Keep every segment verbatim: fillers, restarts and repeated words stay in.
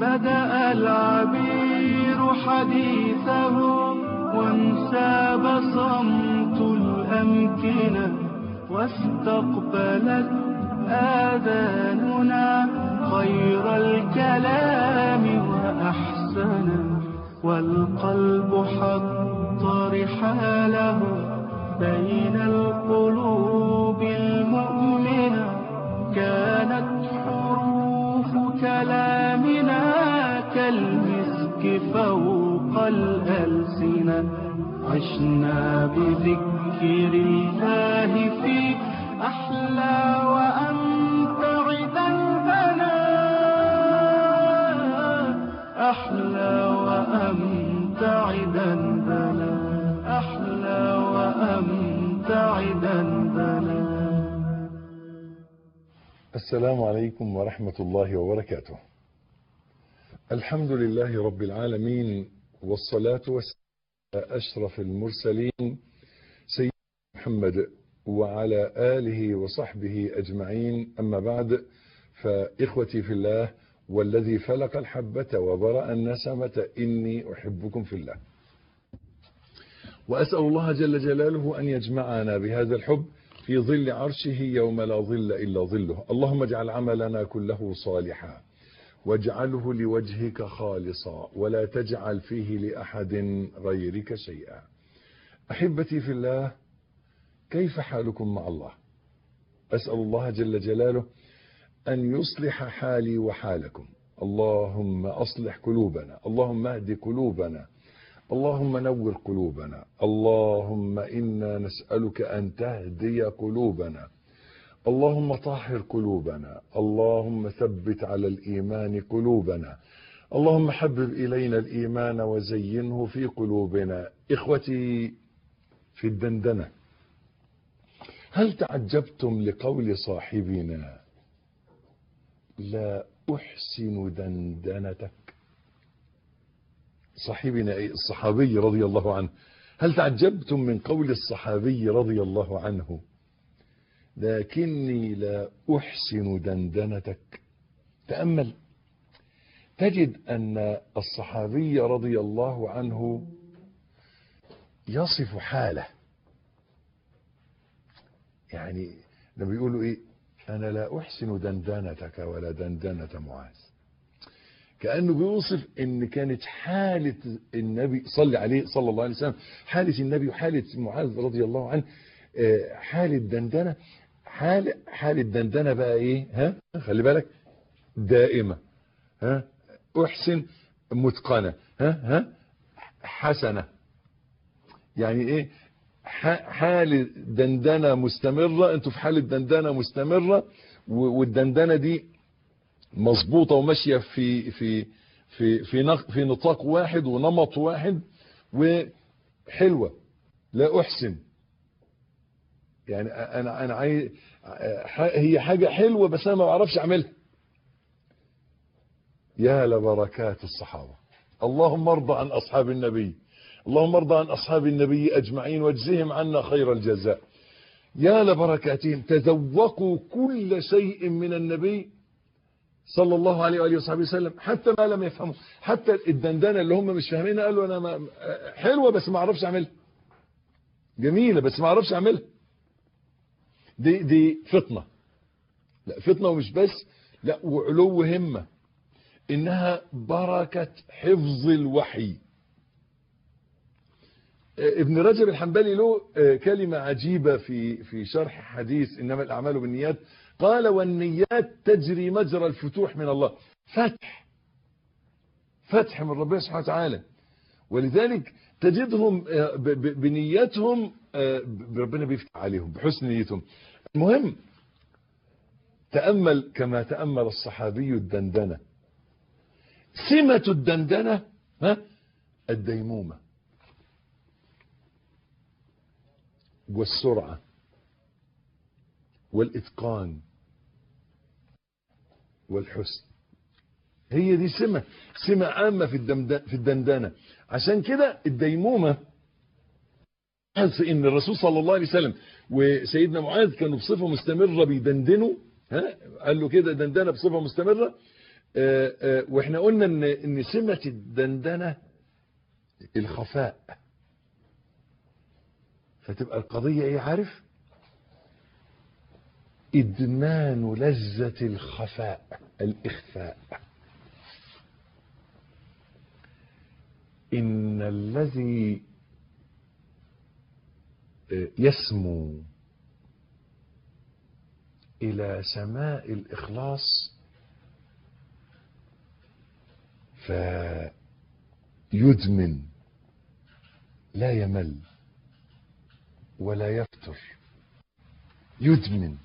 بدأ العبير حديثه وانساب صمت الأمكنة واستقبلت آذاننا خير الكلام وأحسنه والقلب حط رحاله بين القلوب المؤمنة كانت حروف كلامنا كالمسك فوق الألسنة عشنا بذكر الله في أحلى وأمتع ذنبنا أحلى وأمتع ذنبنا أحلى وأمتع ذنبنا. السلام عليكم ورحمة الله وبركاته. الحمد لله رب العالمين، والصلاة والسلام على أشرف المرسلين سيدنا محمد وعلى آله وصحبه أجمعين. أما بعد، فإخوتي في الله والذي فلق الحبة وبرأ النسمة إني أحبكم في الله، وأسأل الله جل جلاله أن يجمعنا بهذا الحب في ظل عرشه يوم لا ظل إلا ظله. اللهم اجعل عملنا كله صالحا واجعله لوجهك خالصا ولا تجعل فيه لأحد غيرك شيئا. أحبتي في الله، كيف حالكم مع الله؟ أسأل الله جل جلاله أن يصلح حالي وحالكم. اللهم أصلح قلوبنا، اللهم اهد قلوبنا، اللهم نور قلوبنا، اللهم إنا نسألك أن تهدي قلوبنا، اللهم طهر قلوبنا، اللهم ثبت على الإيمان قلوبنا، اللهم حبب إلينا الإيمان وزينه في قلوبنا. إخوتي في الدندنة، هل تعجبتم لقول صاحبنا لا أحسن دندنتك؟ صاحبنا الصحابي رضي الله عنه، هل تعجبتم من قول الصحابي رضي الله عنه لكني لا أحسن دندنتك؟ تأمل، تجد أن الصحابي رضي الله عنه يصف حاله، يعني لما بيقولوا إيه، أنا لا أحسن دندنتك ولا دندنة معاذ، كأنه بيوصف إن كانت حالة النبي صلى عليه صلى الله عليه وسلم، حالة النبي وحالة معاذ رضي الله عنه حالة دندنة، حال حالة دندنة بقى إيه؟ ها خلي بالك، دائمة، ها أحسن متقنة، ها ها حسنة، يعني إيه؟ حالة دندنة مستمرة، انتوا في حالة دندنة مستمرة، والدندنة دي مظبوطة وماشية في في في في في نطاق واحد ونمط واحد وحلوة. لا أحسن، يعني انا انا عايز، هي حاجة حلوة بس انا ما بعرفش اعملها. يا لبركات الصحابة، اللهم ارضى عن اصحاب النبي، اللهم ارضى عن اصحاب النبي اجمعين واجزهم عنا خير الجزاء. يا لبركاتهم، تذوقوا كل شيء من النبي صلى الله عليه وآله وصحبه وسلم، حتى ما لم يفهموا، حتى الدندنة اللي هم مش فاهمينها قالوا انا ما حلوة بس ما اعرفش اعملها، جميلة بس ما اعرفش اعملها. دي دي فطنة، لا فطنة ومش بس، لا وعلو همة، انها بركة حفظ الوحي. ابن رجب الحنبلي له كلمة عجيبة في في شرح حديث إنما الأعمال بالنيات، قال والنيات تجري مجرى الفتوح من الله، فتح فتح من ربنا سبحانه وتعالى، ولذلك تجدهم بنيتهم ربنا بيفتح عليهم بحسن نيتهم. المهم، تأمل كما تأمل الصحابي الدندنة، سمة الدندنة ها الديمومة والسرعة والإتقان والحسن، هي دي سمة سمة عامة في في الدندنة. عشان كده الديمومة، في ان الرسول صلى الله عليه وسلم وسيدنا معاذ كانوا بصفة مستمرة بيدندنوا، ها قال له كده دندنة بصفة مستمرة، آه آه واحنا قلنا ان ان سمة الدندنة الخفاء، فتبقى القضية ايه عارف؟ ادمان لذة الخفاء، الاخفاء. ان الذي يسمو الى سماء الاخلاص فيدمن، لا يمل ولا يفتر، يدمن.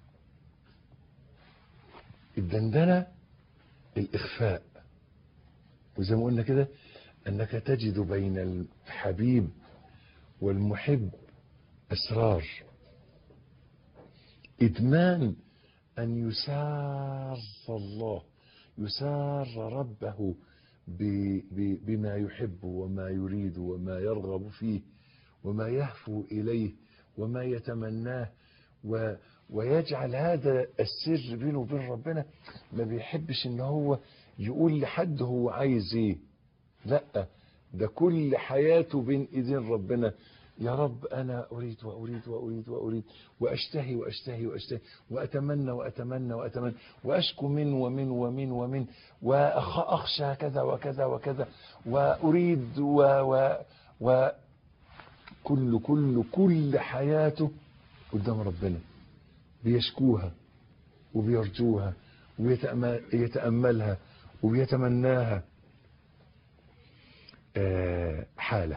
الدندنة الإخفاء، وزي ما قلنا كده أنك تجد بين الحبيب والمحب أسرار. إدمان أن يسار الله، يسار ربه بما يحب وما يريد وما يرغب فيه وما يهفو إليه وما يتمناه، و ويجعل هذا السر بينه وبين ربنا. ما بيحبش ان هو يقول لحد هو عايز ايه، لا، ده كل حياته بين ايدين ربنا. يا رب انا اريد واريد واريد واريد واشتهي واشتهي واشتهي واتمنى واتمنى واتمنى واشكو من ومن ومن ومن واخشى كذا وكذا وكذا واريد و و و كل كل كل حياته قدام ربنا، بيشكوها وبيرجوها ويتأملها وبيتمناها. آه حالة.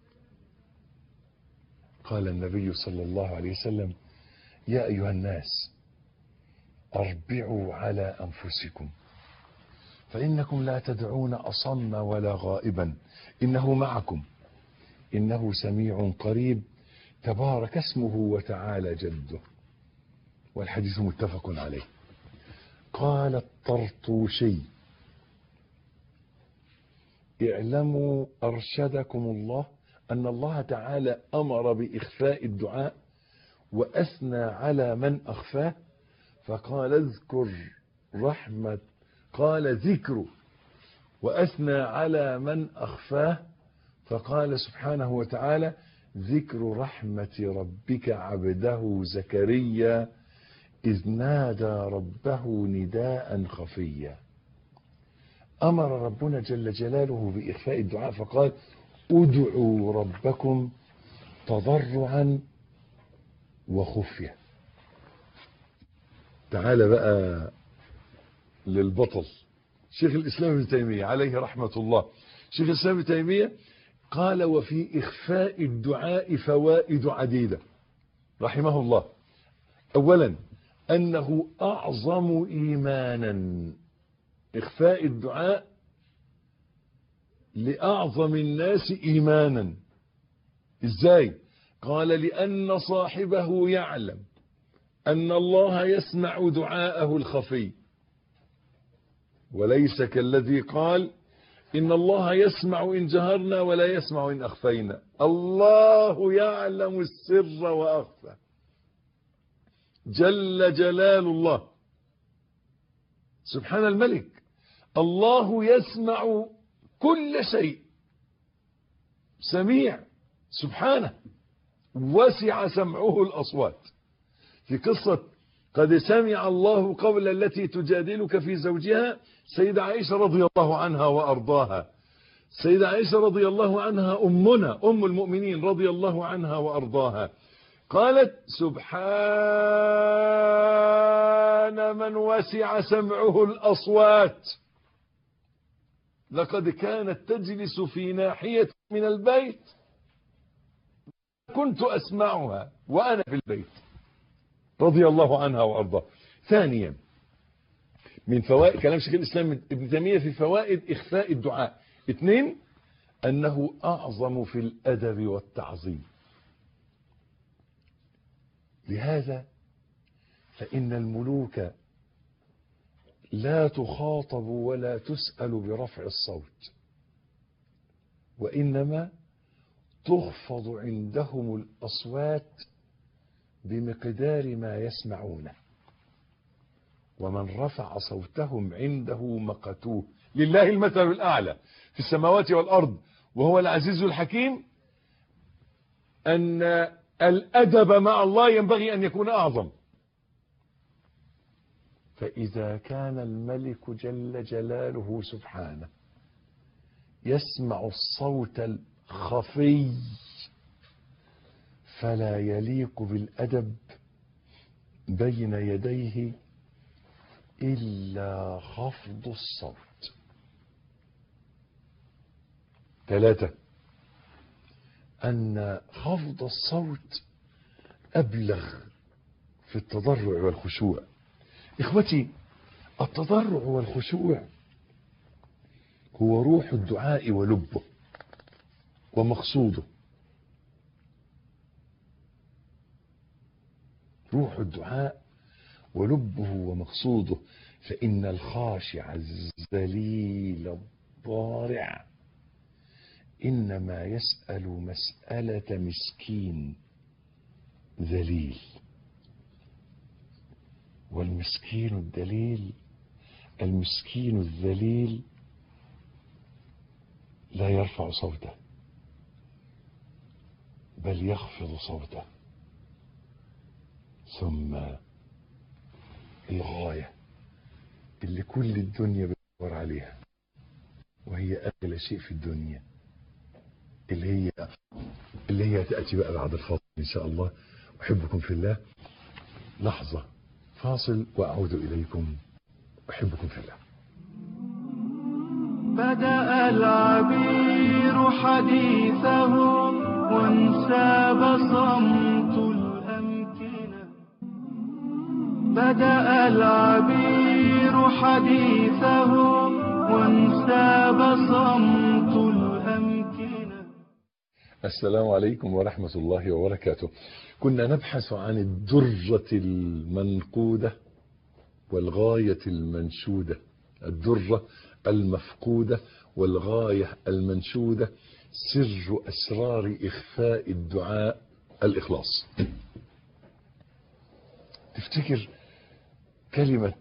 قال النبي صلى الله عليه وسلم: يا أيها الناس أربعوا على أنفسكم فإنكم لا تدعون أصم ولا غائبا، إنه معكم، إنه سميع قريب، تبارك اسمه وتعالى جده. والحديث متفق عليه. قال الطرطوشي: اعلموا أرشدكم الله أن الله تعالى أمر بإخفاء الدعاء وأثنى على من أخفاه، فقال اذكر رحمة قال ذكر وأثنى على من أخفاه، فقال سبحانه وتعالى ذكر رحمة ربك عبده زكريا إذ نادى ربه نداء خفيا. أمر ربنا جل جلاله بإخفاء الدعاء فقال ادعوا ربكم تضرعا وخفية. تعال بقى للبطل شيخ الإسلام ابن تيمية عليه رحمة الله. شيخ الإسلام ابن تيمية قال: وفي إخفاء الدعاء فوائد عديدة رحمه الله. أولا أنه أعظم إيمانا، إخفاء الدعاء لأعظم الناس إيمانا. إزاي؟ قال: لأن صاحبه يعلم أن الله يسمع دعاءه الخفي، وليس كالذي قال إن الله يسمع إن جهرنا ولا يسمع إن أخفينا. الله يعلم السر وأخفى جل جلال الله سبحان الملك. الله يسمع كل شيء، سميع سبحانه، وسع سمعه الأصوات. في قصة قد سمع الله قول التي تجادلك في زوجها سيدة عائشة رضي الله عنها وأرضاها. سيدة عائشة رضي الله عنها أمنا أم المؤمنين رضي الله عنها وأرضاها قالت: سبحان من وسع سمعه الأصوات، لقد كانت تجلس في ناحية من البيت كنت أسمعها وأنا في البيت، رضي الله عنها وأرضاها. ثانيا من فوائد كلام شيخ الإسلام ابن تيمية في فوائد إخفاء الدعاء. اثنين أنه أعظم في الأدب والتعظيم. لهذا فإن الملوك لا تخاطب ولا تسأل برفع الصوت، وإنما تخفض عندهم الأصوات بمقدار ما يسمعونه. ومن رفع صوتهم عنده مقتوه. لله المثل الأعلى في السماوات والأرض وهو العزيز الحكيم. أن الأدب مع الله ينبغي أن يكون أعظم. فإذا كان الملك جل جلاله سبحانه يسمع الصوت الخفي فلا يليق بالأدب بين يديه إلا خفض الصوت. ثلاثة، أن خفض الصوت أبلغ في التضرع والخشوع. إخوتي، التضرع والخشوع هو روح الدعاء ولبه ومقصوده. روح الدعاء ولبه ومقصوده. فإن الخاشع الذليل الضارع إنما يسأل مسألة مسكين ذليل، والمسكين الدليل المسكين الذليل لا يرفع صوته بل يخفض صوته. ثم الغاية اللي كل الدنيا بتدور عليها وهي أغلى شيء في الدنيا، اللي هي اللي هي تأتي بقى بعد الفاصل إن شاء الله. أحبكم في الله. لحظة فاصل وأعود إليكم. أحبكم في الله. بدأ العبير حديثه وانساب صمت الأمكنة. بدأ العبير حديثه وانساب صمت الأمكنة. السلام عليكم ورحمة الله وبركاته. كنا نبحث عن الدرة المنقودة والغاية المنشودة. الدرة المفقودة والغاية المنشودة. سر أسرار إخفاء الدعاء الإخلاص. تفتكر كلمة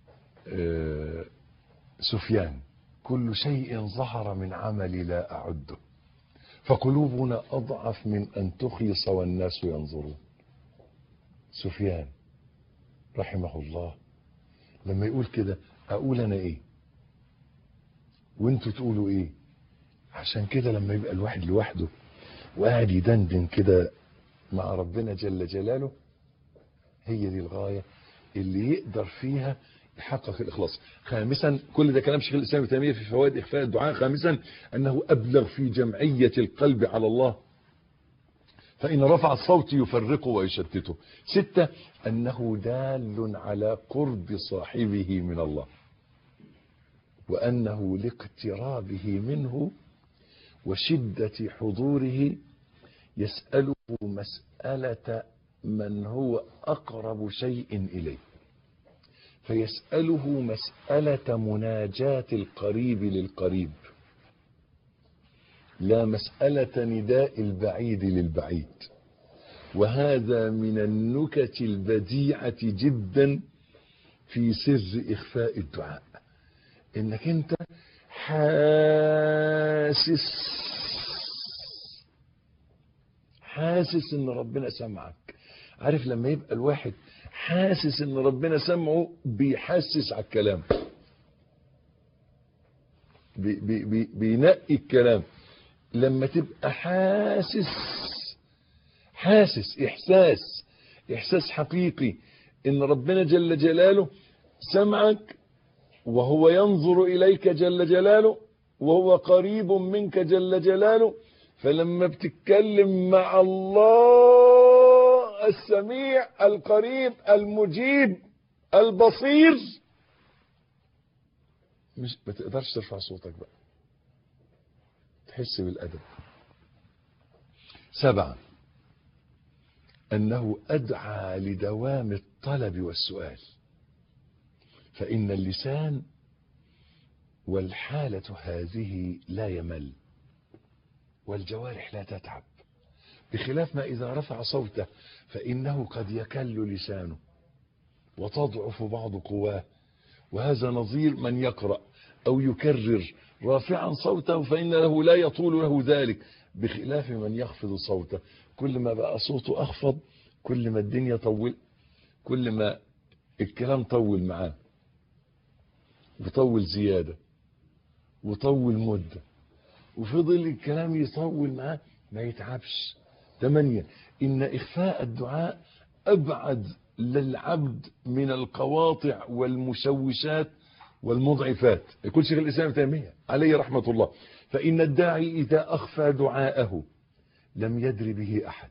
سفيان: كل شيء ظهر من عملي لا أعده، فقلوبنا أضعف من أن تخلص والناس ينظرون. سفيان رحمه الله لما يقول كده أقول أنا إيه وانتوا تقولوا إيه؟ عشان كده لما يبقى الواحد لوحده وقاعد يدندن كده مع ربنا جل جلاله، هي دي الغاية اللي يقدر فيها يحقق الإخلاص. خامسا، كل ده كلام شيخ الإسلام ابن تيمية في فوائد إخفاء الدعاء. خامسا، أنه أبلغ في جمعية القلب على الله، فإن رفع الصوت يفرقه ويشتته. ستة، أنه دال على قرب صاحبه من الله، وأنه لاقترابه منه وشدة حضوره يسأله مسألة من هو أقرب شيء إليه، فيسأله مسألة مناجاة القريب للقريب، لا مسألة نداء البعيد للبعيد. وهذا من النكت البديعة جدا في سر إخفاء الدعاء، إنك أنت حاسس حاسس إن ربنا سمعك. عارف لما يبقى الواحد حاسس إن ربنا سمعه بيحسس على الكلام، بي بي بي بينقي الكلام. لما تبقى حاسس حاسس إحساس إحساس حقيقي إن ربنا جل جلاله سمعك، وهو ينظر إليك جل جلاله، وهو قريب منك جل جلاله. فلما بتتكلم مع الله السميع القريب المجيب البصير، مش ما تقدرش ترفع صوتك بقى، تحس بالأدب. سبعة، أنه أدعى لدوام الطلب والسؤال، فإن اللسان والحالة هذه لا يمل، والجوارح لا تتعب، بخلاف ما إذا رفع صوته فإنه قد يكل لسانه وتضعف بعض قواه، وهذا نظير من يقرأ أو يكرر رافعا صوته فإن له لا يطول له ذلك، بخلاف من يخفض صوته. كل ما بقى صوته أخفض كل ما الدنيا طول، كل ما الكلام طول معاه، وطول زيادة وطول مدة، وفضل الكلام يطول معاه ما يتعبش. ثمانية، إن إخفاء الدعاء أبعد للعبد من القواطع والمشوشات والمضعفات. يقول شيخ الإسلام ابن تيمية عليه رحمة الله: فإن الداعي إذا أخفى دعاءه لم يدر به أحد،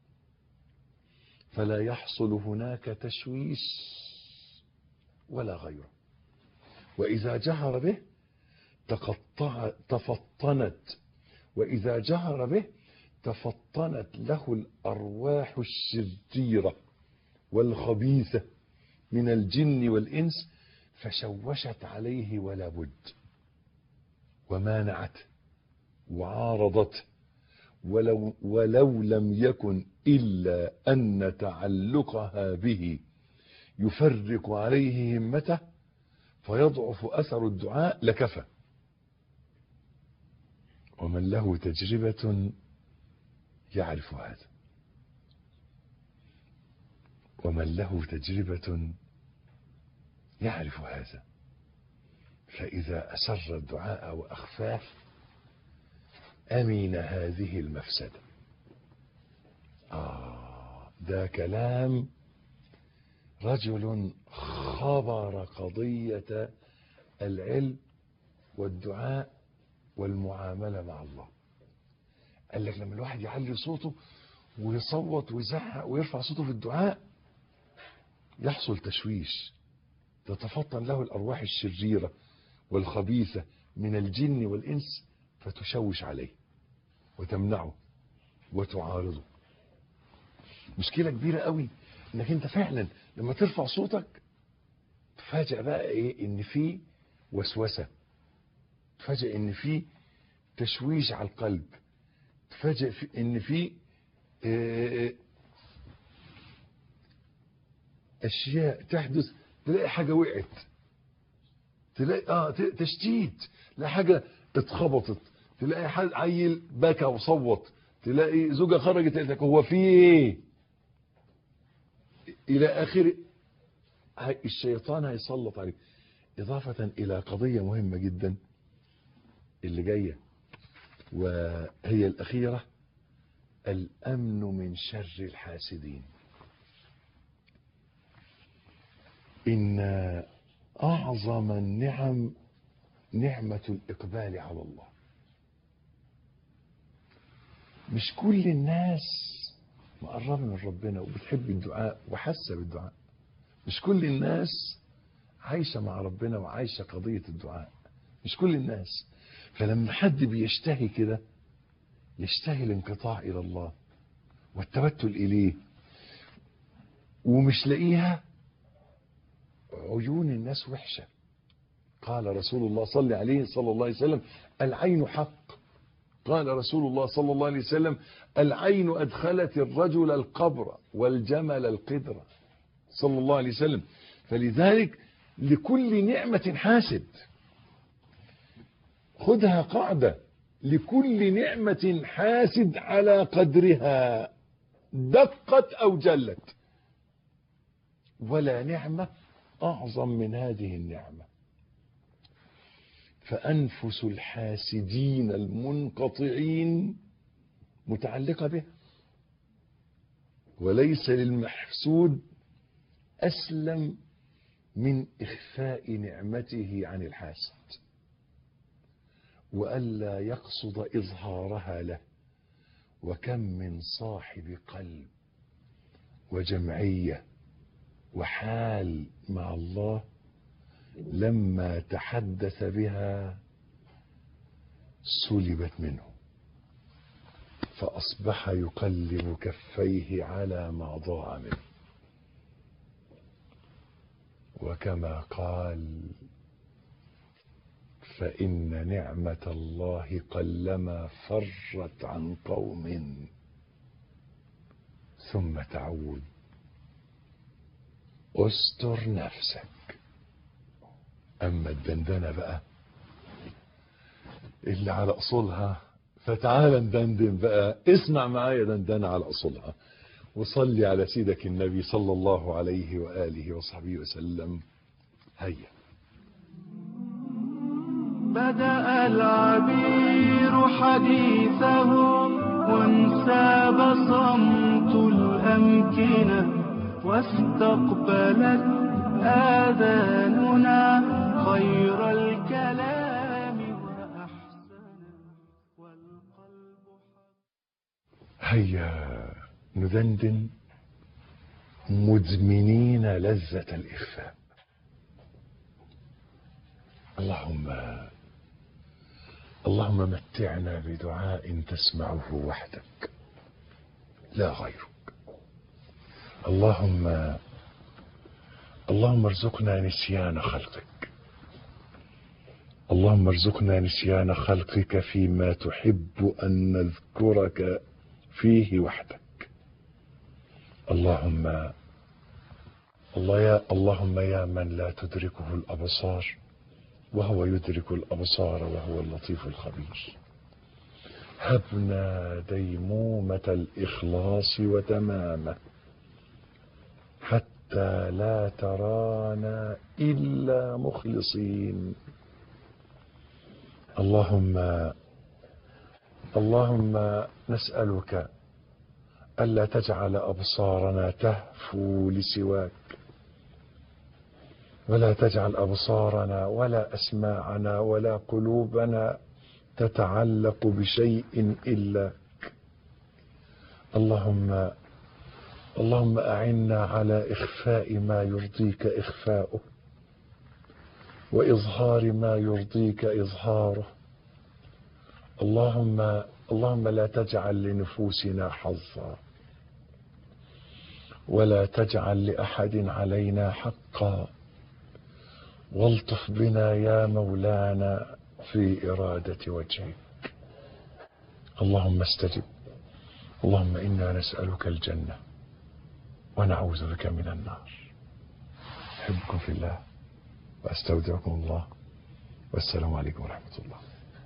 فلا يحصل هناك تشويش ولا غيره، وإذا جهر به تقطع تفطنت وإذا جهر به تفطنت له الأرواح الشريرة والخبيثة من الجن والإنس، فشوشت عليه ولا بد، ومانعته وعارضته، ولو, ولو لم يكن إلا أن تعلقها به يفرق عليه همته فيضعف أثر الدعاء لكفى. ومن له تجربة يعرف هذا، ومن له تجربة يعرف هذا. فإذا أسر الدعاء وأخفاه أمن هذه المفسدة. آه ده كلام رجل خبر قضية العلم والدعاء والمعاملة مع الله. قال لك لما الواحد يعلي صوته ويصوت ويزعق ويرفع صوته في الدعاء يحصل تشويش، تتفطن له الأرواح الشريرة والخبيثة من الجن والإنس فتشوش عليه وتمنعه وتعارضه. مشكلة كبيرة قوي انك انت فعلا لما ترفع صوتك تفاجئ بقى ايه؟ ان في وسوسة، تفاجئ ان في تشويش على القلب، تفاجئ في ان في اه اشياء تحدث، تلاقي حاجة وقعت، تلاقي اه تشتيت، تلاقي حاجة اتخبطت، تلاقي حد عيل بكى وصوت، تلاقي زوجة خرجت قالت لك هو في ايه الى اخره. الشيطان هيسلط عليك. اضافة الى قضية مهمة جدا اللي جاية وهي الاخيرة: الامن من شر الحاسدين. ان اعظم النعم نعمة الاقبال على الله. مش كل الناس مقربة من ربنا وبتحب الدعاء وحاسة بالدعاء، مش كل الناس عايشة مع ربنا وعايشة قضية الدعاء، مش كل الناس. فلما حد بيشتهي كده، يشتهي الانقطاع إلى الله والتوتل إليه ومش لاقيها، عيون الناس وحشة. قال رسول الله صلى عليه صلى الله عليه وسلم: العين حق. قال رسول الله صلى الله عليه وسلم: العين أدخلت الرجل القبر والجمل القدر، صلى الله عليه وسلم. فلذلك لكل نعمة حاسد. خذها قاعدة: لكل نعمة حاسد على قدرها دقت أو جلت، ولا نعمة أعظم من هذه النعمة. فأنفس الحاسدين المنقطعين متعلقة به، وليس للمحسود أسلم من إخفاء نعمته عن الحاسد وألا يقصد إظهارها له. وكم من صاحب قلب وجمعية وحال مع الله لما تحدث بها سلبت منه، فأصبح يقلب كفيه على ما ضاع منه. وكما قال: فإن نعمة الله قلما فرت عن قوم ثم تعود. استر نفسك. اما الدندنة بقى اللي على اصولها، فتعال ندندن بقى. اسمع معايا دندنة على اصولها، وصلي على سيدك النبي صلى الله عليه وآله وصحبه وسلم. هيا. بدأ العبير حديثه وانساب صمت الأمكنة، واستقبلت آذاننا خير الكلام وأحسنه والقلب حق. هيا ندندن مدمنين لذة الإخفاء. اللهم اللهم متعنا بدعاء تسمعه وحدك لا غيرك. اللهم اللهم ارزقنا نسيان خلقك. اللهم ارزقنا نسيان خلقك فيما تحب أن نذكرك فيه وحدك. اللهم الله يا اللهم يا من لا تدركه الأبصار وهو يدرك الأبصار وهو اللطيف الخبير، هبنا ديمومة الإخلاص وتمامه حتى لا ترانا إلا مخلصين. اللهم اللهم نسألك ألا تجعل أبصارنا تهفو لسواك، ولا تجعل أبصارنا ولا أسماعنا ولا قلوبنا تتعلق بشيء إلاك. اللهم اللهم أعنا على إخفاء ما يرضيك إخفاؤه، وإظهار ما يرضيك إظهاره. اللهم اللهم لا تجعل لنفوسنا حظا، ولا تجعل لأحد علينا حقا، والطف بنا يا مولانا في إرادة وجهك. اللهم استجب. اللهم إنا نسألك الجنة ونعوذ بك من النار. أحبكم في الله وأستودعكم الله، والسلام عليكم ورحمة الله.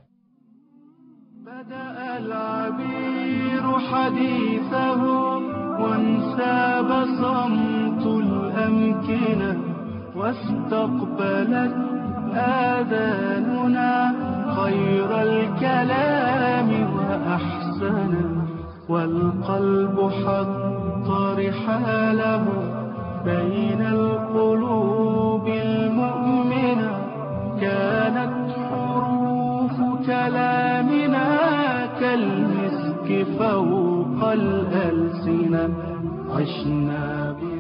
بدأ العبير حديثه وانساب صمت الأمكنة، واستقبلت آذاننا خير الكلام وأحسنه، والقلب حط رحاله بين القلوب المؤمنة. كانت حروف كلامنا كالمسك فوق الألسنة، عشنا